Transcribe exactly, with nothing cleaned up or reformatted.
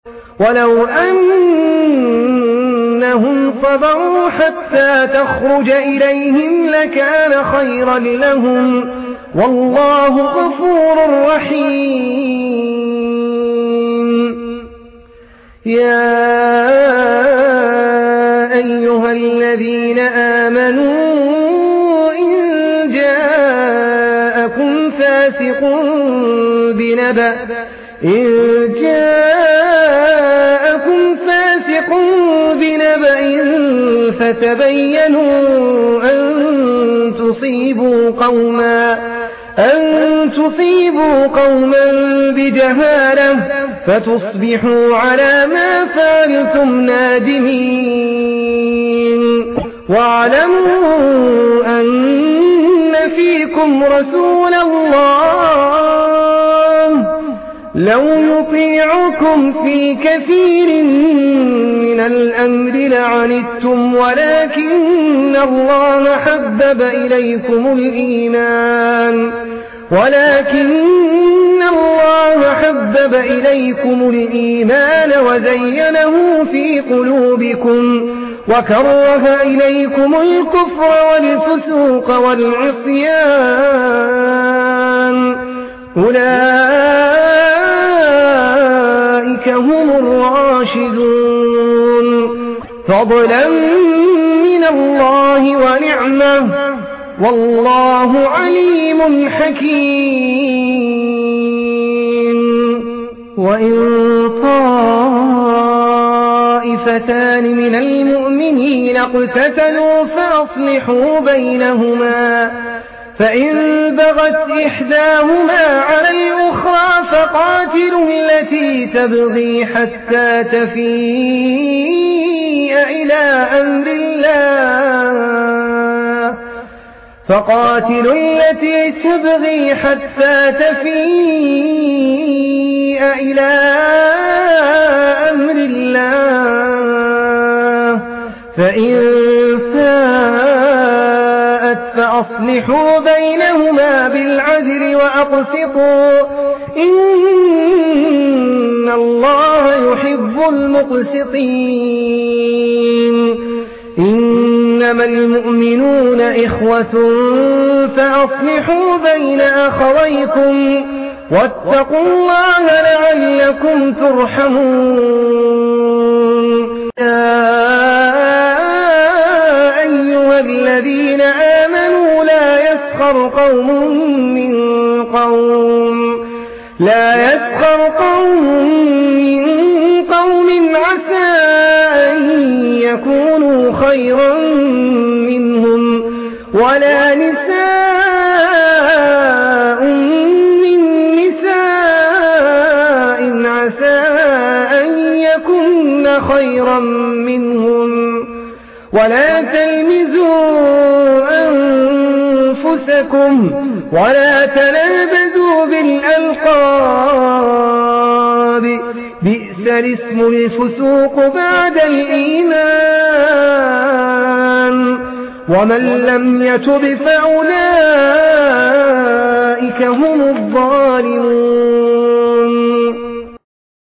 ولو أنهم صبروا حتى تخرج إليهم لكان خيرا لهم والله غفور رحيم. يا أيها الذين آمنوا إن جاءكم فاسق بنبأ إن جاءكم فاسق بنبأ فتبينوا أن تصيبوا قوما أن تصيبوا قوما بجهالة فتصبحوا على ما فعلتم نادمين. واعلموا أن فيكم رسول الله لو يطيعكم في كثير من الأمر لعنتم ولكن الله حبب إليكم الإيمان ولكن الله حبب إليكم الإيمان وزينه في قلوبكم وكره إليكم الكفر والفسوق والعصيان أولئك هم الراشدون فضلا من الله ونعمة والله عليم حكيم. وإن طائفتان من المؤمنين اقتتلوا فأصلحوا بينهما فإن بغت إحداهما على الأخرى فقاتلوا التي تبغي حتى تفيء إلى أمر الله فقاتلوا التي تبغي حتى تفيء إلى أمر الله فإن فاءت فأصلحوا بينهما بالعدل وأقسطوا إن الله يحب المقسطين. إنما المؤمنون إخوة فأصلحوا بين أخويكم واتقوا الله لعلكم ترحمون. يا أيها الذين آمنوا لا يسخر قوم من قوم لا يسخر قوم من قوم عسى أن يكونوا خيرا منهم ولا نساء من نساء عسى أن يكن خيرا منهم ولا تلمزوا أنفسكم ولا تنابذوا بالألقاب بئس الاسم الفسوق بعد الإيمان ومن لم يتب فأولئك هم الظالمون.